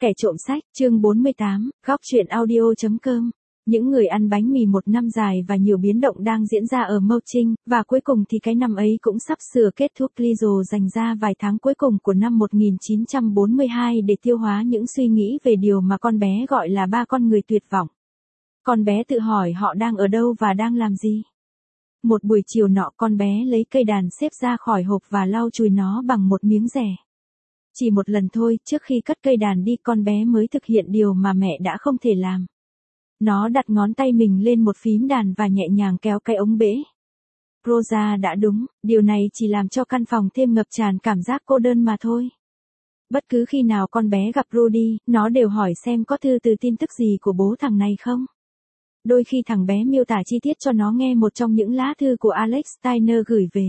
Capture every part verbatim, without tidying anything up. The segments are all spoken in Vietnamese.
Kẻ trộm sách, chương bốn mươi tám, góc truyện audio.com. Những người ăn bánh mì một năm dài và nhiều biến động đang diễn ra ở Mâu Trinh, và cuối cùng thì cái năm ấy cũng sắp sửa kết thúc. Lizzo dành ra vài tháng cuối cùng của năm một nghìn chín trăm bốn mươi hai để tiêu hóa những suy nghĩ về điều mà con bé gọi là ba con người tuyệt vọng. Con bé tự hỏi họ đang ở đâu và đang làm gì. Một buổi chiều nọ, con bé lấy cây đàn xếp ra khỏi hộp và lau chùi nó bằng một miếng rẻ. Chỉ một lần thôi, trước khi cất cây đàn đi, con bé mới thực hiện điều mà mẹ đã không thể làm. Nó đặt ngón tay mình lên một phím đàn và nhẹ nhàng kéo cái ống bể. Rosa đã đúng, điều này chỉ làm cho căn phòng thêm ngập tràn cảm giác cô đơn mà thôi. Bất cứ khi nào con bé gặp Rudy, nó đều hỏi xem có thư từ tin tức gì của bố thằng này không. Đôi khi thằng bé miêu tả chi tiết cho nó nghe một trong những lá thư của Alex Steiner gửi về.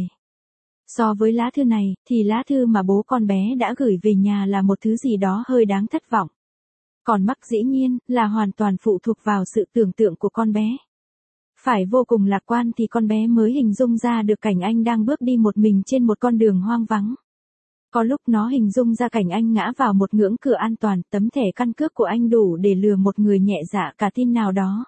So với lá thư này, thì lá thư mà bố con bé đã gửi về nhà là một thứ gì đó hơi đáng thất vọng. Còn Mark dĩ nhiên là hoàn toàn phụ thuộc vào sự tưởng tượng của con bé. Phải vô cùng lạc quan thì con bé mới hình dung ra được cảnh anh đang bước đi một mình trên một con đường hoang vắng. Có lúc nó hình dung ra cảnh anh ngã vào một ngưỡng cửa an toàn, tấm thẻ căn cước của anh đủ để lừa một người nhẹ dạ cả tin nào đó.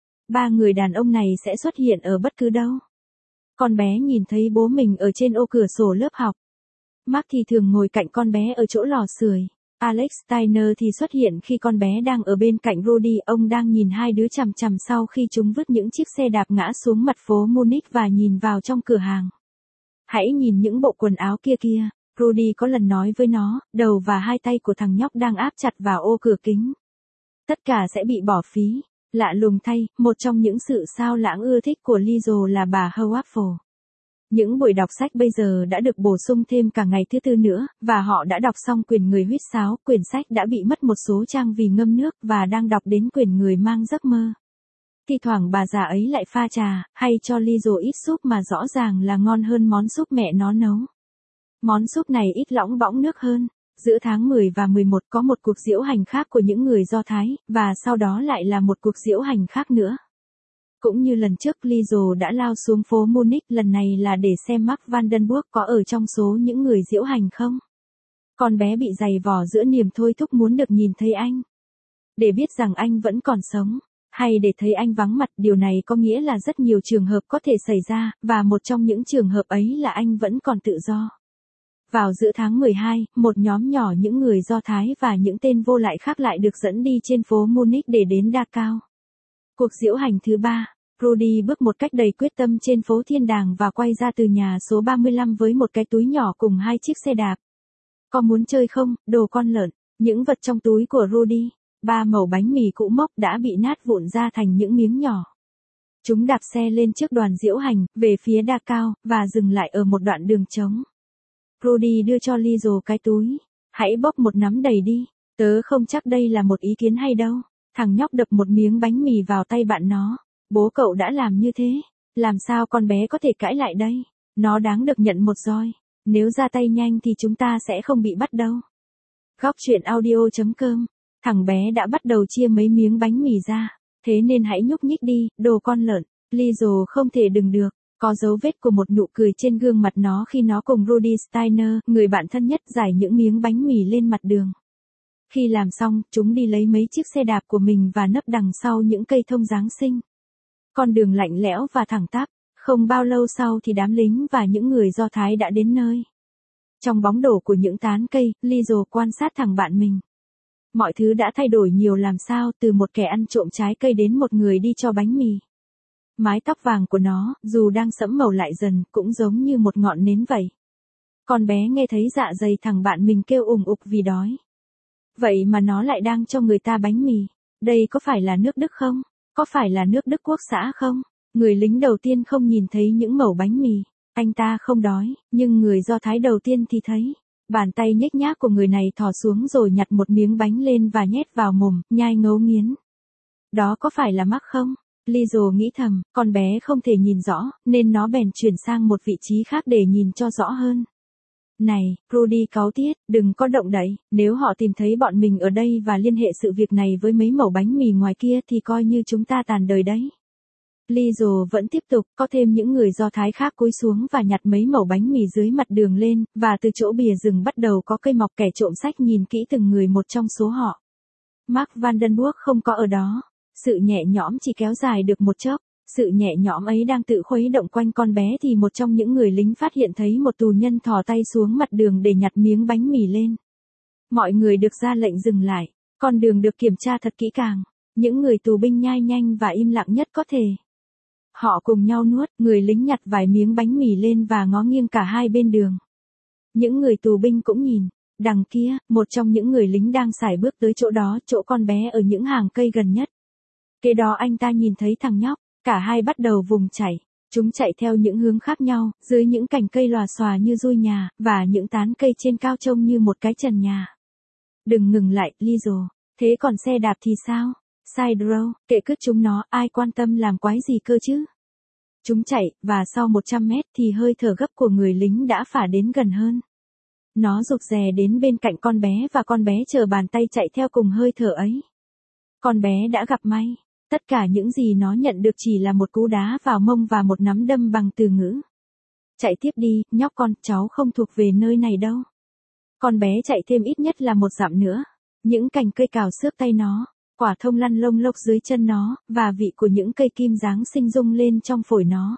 Ba người đàn ông này sẽ xuất hiện ở bất cứ đâu. Con bé nhìn thấy bố mình ở trên ô cửa sổ lớp học. Mark thì thường ngồi cạnh con bé ở chỗ lò sưởi. Alex Steiner thì xuất hiện khi con bé đang ở bên cạnh Rudy. Ông đang nhìn hai đứa chằm chằm sau khi chúng vứt những chiếc xe đạp ngã xuống mặt phố Munich và nhìn vào trong cửa hàng. Hãy nhìn những bộ quần áo kia kia, Rudy có lần nói với nó, đầu và hai tay của thằng nhóc đang áp chặt vào ô cửa kính. Tất cả sẽ bị bỏ phí. Lạ lùng thay, một trong những sự sao lãng ưa thích của Lizzo là bà Hawaffle. Những buổi đọc sách bây giờ đã được bổ sung thêm cả ngày thứ tư nữa, và họ đã đọc xong quyển Người huýt sáo. Quyển sách đã bị mất một số trang vì ngâm nước và đang đọc đến quyển Người mang giấc mơ. Thi thoảng bà già ấy lại pha trà, hay cho Lizzo ít súp mà rõ ràng là ngon hơn món súp mẹ nó nấu. Món súp này ít lõng bõng nước hơn. Giữa tháng mười và mười một có một cuộc diễu hành khác của những người Do Thái, và sau đó lại là một cuộc diễu hành khác nữa. Cũng như lần trước, Lizzo đã lao xuống phố Munich, lần này là để xem Mark Vandenberg có ở trong số những người diễu hành không. Con bé bị giày vò giữa niềm thôi thúc muốn được nhìn thấy anh. Để biết rằng anh vẫn còn sống, hay để thấy anh vắng mặt, điều này có nghĩa là rất nhiều trường hợp có thể xảy ra, và một trong những trường hợp ấy là anh vẫn còn tự do. Vào giữa tháng mười hai, một nhóm nhỏ những người Do Thái và những tên vô lại khác lại được dẫn đi trên phố Munich để đến Dachau. Cuộc diễu hành thứ ba, Rudy bước một cách đầy quyết tâm trên phố Thiên Đàng và quay ra từ nhà số ba mươi lăm với một cái túi nhỏ cùng hai chiếc xe đạp. Có muốn chơi không, đồ con lợn? Những vật trong túi của Rudy, ba mẩu bánh mì cũ mốc đã bị nát vụn ra thành những miếng nhỏ. Chúng đạp xe lên trước đoàn diễu hành, về phía Dachau, và dừng lại ở một đoạn đường trống. Rudy đưa cho Lizzo cái túi. Hãy bóc một nắm đầy đi, tớ không chắc đây là một ý kiến hay đâu. Thằng nhóc đập một miếng bánh mì vào tay bạn nó. Bố cậu đã làm như thế, làm sao con bé có thể cãi lại đây? Nó đáng được nhận một roi. Nếu ra tay nhanh thì chúng ta sẽ không bị bắt đâu. Góc truyện audio.com. Thằng bé đã bắt đầu chia mấy miếng bánh mì ra. Thế nên hãy nhúc nhích đi, đồ con lợn. Lizzo không thể đừng được. Có dấu vết của một nụ cười trên gương mặt nó khi nó cùng Rudy Steiner, người bạn thân nhất, rải những miếng bánh mì lên mặt đường. Khi làm xong, chúng đi lấy mấy chiếc xe đạp của mình và nấp đằng sau những cây thông Giáng sinh. Con đường lạnh lẽo và thẳng tắp. Không bao lâu sau thì đám lính và những người Do Thái đã đến nơi. Trong bóng đổ của những tán cây, Lizzo quan sát thằng bạn mình. Mọi thứ đã thay đổi nhiều làm sao, từ một kẻ ăn trộm trái cây đến một người đi cho bánh mì. Mái tóc vàng của nó, dù đang sẫm màu lại dần, cũng giống như một ngọn nến vậy. Con bé nghe thấy dạ dày thằng bạn mình kêu ủng ục vì đói. Vậy mà nó lại đang cho người ta bánh mì. Đây có phải là nước Đức không? Có phải là nước Đức Quốc xã không? Người lính đầu tiên không nhìn thấy những mẩu bánh mì. Anh ta không đói, nhưng người Do Thái đầu tiên thì thấy. Bàn tay nhếch nhác của người này thò xuống rồi nhặt một miếng bánh lên và nhét vào mồm, nhai ngấu nghiến. Đó có phải là Mark không? Lizzo nghĩ thầm, con bé không thể nhìn rõ, nên nó bèn chuyển sang một vị trí khác để nhìn cho rõ hơn. Này, Rudy cáu tiết, đừng có động đậy, nếu họ tìm thấy bọn mình ở đây và liên hệ sự việc này với mấy mẩu bánh mì ngoài kia thì coi như chúng ta tàn đời đấy. Lizzo vẫn tiếp tục, có thêm những người Do Thái khác cúi xuống và nhặt mấy mẩu bánh mì dưới mặt đường lên, và từ chỗ bìa rừng bắt đầu có cây mọc. Kẻ trộm sách nhìn kỹ từng người một trong số họ. Mark Vandenberg không có ở đó. Sự nhẹ nhõm chỉ kéo dài được một chốc. Sự nhẹ nhõm ấy đang tự khuấy động quanh con bé thì một trong những người lính phát hiện thấy một tù nhân thò tay xuống mặt đường để nhặt miếng bánh mì lên. Mọi người được ra lệnh dừng lại. Con đường được kiểm tra thật kỹ càng. Những người tù binh nhai nhanh và im lặng nhất có thể. Họ cùng nhau nuốt, người lính nhặt vài miếng bánh mì lên và ngó nghiêng cả hai bên đường. Những người tù binh cũng nhìn. Đằng kia, một trong những người lính đang sải bước tới chỗ đó, chỗ con bé ở những hàng cây gần nhất. Kế đó anh ta nhìn thấy thằng nhóc, cả hai bắt đầu vùng chạy. Chúng chạy theo những hướng khác nhau, dưới những cành cây lòa xòa như dui nhà, và những tán cây trên cao trông như một cái trần nhà. Đừng ngừng lại, Lizzo. Thế còn xe đạp thì sao? Side row, kệ cứt chúng nó, ai quan tâm làm quái gì cơ chứ? Chúng chạy, và sau một trăm mét thì hơi thở gấp của người lính đã phả đến gần hơn. Nó rụt rè đến bên cạnh con bé và con bé chờ bàn tay chạy theo cùng hơi thở ấy. Con bé đã gặp may. Tất cả những gì nó nhận được chỉ là một cú đá vào mông và một nắm đâm bằng từ ngữ. Chạy tiếp đi, nhóc con, cháu không thuộc về nơi này đâu. Con bé chạy thêm ít nhất là một dặm nữa. Những cành cây cào xước tay nó, quả thông lăn lông lốc dưới chân nó, và vị của những cây kim Giáng sinh rung lên trong phổi nó.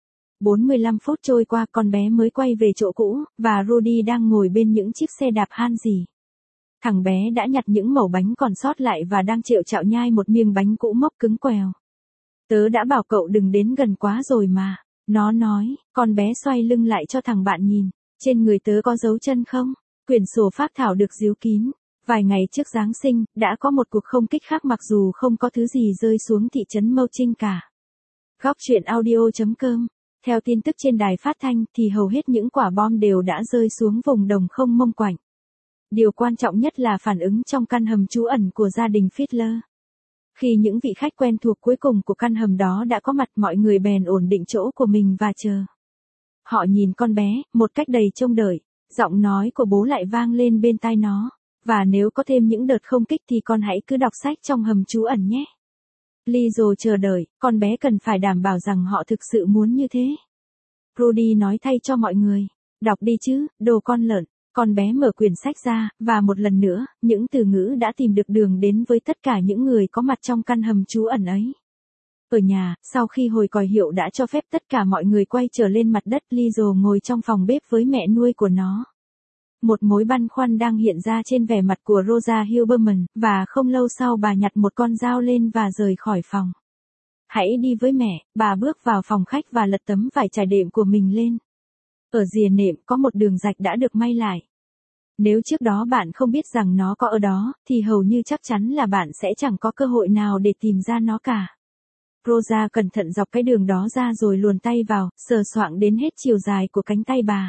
bốn mươi lăm phút trôi qua con bé mới quay về chỗ cũ, và Rudy đang ngồi bên những chiếc xe đạp han rỉ. Thằng bé đã nhặt những mẩu bánh còn sót lại và đang trệu chạo nhai một miếng bánh cũ mốc cứng quèo. Tớ đã bảo cậu đừng đến gần quá rồi mà. Nó nói, con bé xoay lưng lại cho thằng bạn nhìn. Trên người tớ có dấu chân không? Quyển sổ phác thảo được díu kín. Vài ngày trước Giáng sinh, đã có một cuộc không kích khác mặc dù không có thứ gì rơi xuống thị trấn Mâu Trinh cả. Góc truyện audio chấm com. Theo tin tức trên đài phát thanh thì hầu hết những quả bom đều đã rơi xuống vùng đồng không mông quạnh. Điều quan trọng nhất là phản ứng trong căn hầm trú ẩn của gia đình Fiedler. Khi những vị khách quen thuộc cuối cùng của căn hầm đó đã có mặt, mọi người bèn ổn định chỗ của mình và chờ. Họ nhìn con bé, một cách đầy trông đợi. Giọng nói của bố lại vang lên bên tai nó. Và nếu có thêm những đợt không kích thì con hãy cứ đọc sách trong hầm trú ẩn nhé. Lizzo chờ đợi, con bé cần phải đảm bảo rằng họ thực sự muốn như thế. Rudy nói thay cho mọi người. Đọc đi chứ, đồ con lợn. Con bé mở quyển sách ra, và một lần nữa, những từ ngữ đã tìm được đường đến với tất cả những người có mặt trong căn hầm trú ẩn ấy. Ở nhà, sau khi hồi còi hiệu đã cho phép tất cả mọi người quay trở lên mặt đất, Lizzo ngồi trong phòng bếp với mẹ nuôi của nó. Một mối băn khoăn đang hiện ra trên vẻ mặt của Rosa Hilberman, và không lâu sau bà nhặt một con dao lên và rời khỏi phòng. Hãy đi với mẹ, bà bước vào phòng khách và lật tấm vải trải đệm của mình lên. Ở rìa nệm có một đường rạch đã được may lại. Nếu trước đó bạn không biết rằng nó có ở đó, thì hầu như chắc chắn là bạn sẽ chẳng có cơ hội nào để tìm ra nó cả. Rosa cẩn thận dọc cái đường đó ra rồi luồn tay vào, sờ soạng đến hết chiều dài của cánh tay bà.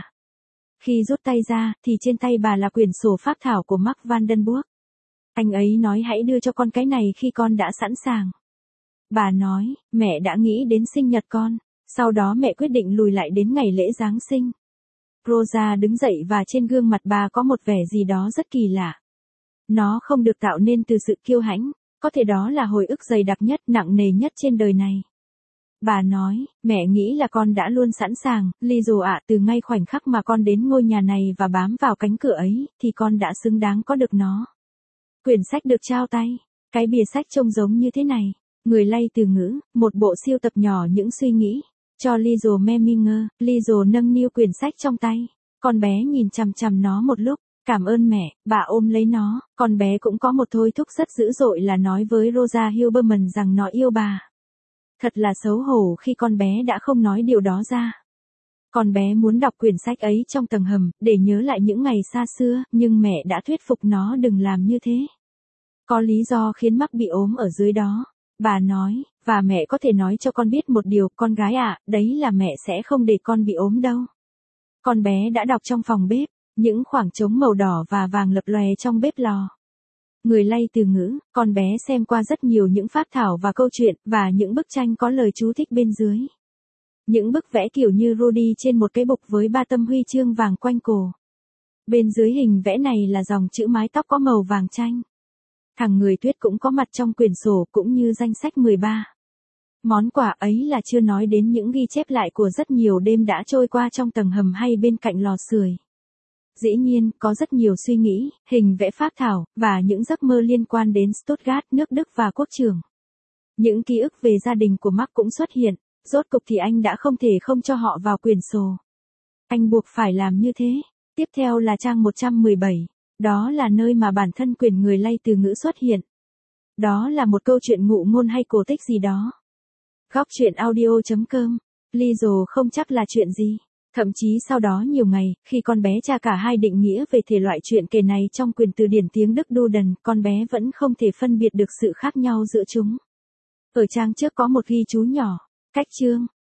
Khi rút tay ra, thì trên tay bà là quyển sổ phác thảo của Mark Vandenberg. Anh ấy nói hãy đưa cho con cái này khi con đã sẵn sàng. Bà nói, mẹ đã nghĩ đến sinh nhật con. Sau đó mẹ quyết định lùi lại đến ngày lễ Giáng sinh. Rosa đứng dậy và trên gương mặt bà có một vẻ gì đó rất kỳ lạ. Nó không được tạo nên từ sự kiêu hãnh, có thể đó là hồi ức dày đặc nhất, nặng nề nhất trên đời này. Bà nói, mẹ nghĩ là con đã luôn sẵn sàng, Lizzo ạ, từ ngay khoảnh khắc mà con đến ngôi nhà này và bám vào cánh cửa ấy, thì con đã xứng đáng có được nó. Quyển sách được trao tay, cái bìa sách trông giống như thế này, người lay từ ngữ, một bộ siêu tập nhỏ những suy nghĩ. Cho Lizzo Meminger, Lizzo nâng niu quyển sách trong tay. Con bé nhìn chằm chằm nó một lúc. Cảm ơn mẹ, bà ôm lấy nó. Con bé cũng có một thôi thúc rất dữ dội là nói với Rosa Hilberman rằng nó yêu bà. Thật là xấu hổ khi con bé đã không nói điều đó ra. Con bé muốn đọc quyển sách ấy trong tầng hầm, để nhớ lại những ngày xa xưa, nhưng mẹ đã thuyết phục nó đừng làm như thế. Có lý do khiến Mark bị ốm ở dưới đó. Bà nói, và mẹ có thể nói cho con biết một điều, con gái ạ, à, đấy là mẹ sẽ không để con bị ốm đâu. Con bé đã đọc trong phòng bếp, những khoảng trống màu đỏ và vàng lập lòe trong bếp lò. Người lay từ ngữ, con bé xem qua rất nhiều những phác thảo và câu chuyện, và những bức tranh có lời chú thích bên dưới. Những bức vẽ kiểu như Rudy trên một cái bục với ba tấm huy chương vàng quanh cổ. Bên dưới hình vẽ này là dòng chữ mái tóc có màu vàng chanh. Thằng người tuyết cũng có mặt trong quyển sổ cũng như danh sách mười ba. Món quà ấy là chưa nói đến những ghi chép lại của rất nhiều đêm đã trôi qua trong tầng hầm hay bên cạnh lò sưởi. Dĩ nhiên, có rất nhiều suy nghĩ, hình vẽ phác thảo, và những giấc mơ liên quan đến Stuttgart, nước Đức và quốc trường. Những ký ức về gia đình của Mark cũng xuất hiện, rốt cục thì anh đã không thể không cho họ vào quyển sổ. Anh buộc phải làm như thế. Tiếp theo là trang một trăm mười bảy. Đó là nơi mà bản thân quyền người lay từ ngữ xuất hiện. Đó là một câu chuyện ngụ ngôn hay cổ tích gì đó. Góc truyện audio chấm com. Lizzo không chắc là chuyện gì. Thậm chí sau đó nhiều ngày, khi con bé tra cả hai định nghĩa về thể loại chuyện kể này trong quyền từ điển tiếng Đức Duden, con bé vẫn không thể phân biệt được sự khác nhau giữa chúng. Ở trang trước có một ghi chú nhỏ. Cách chương.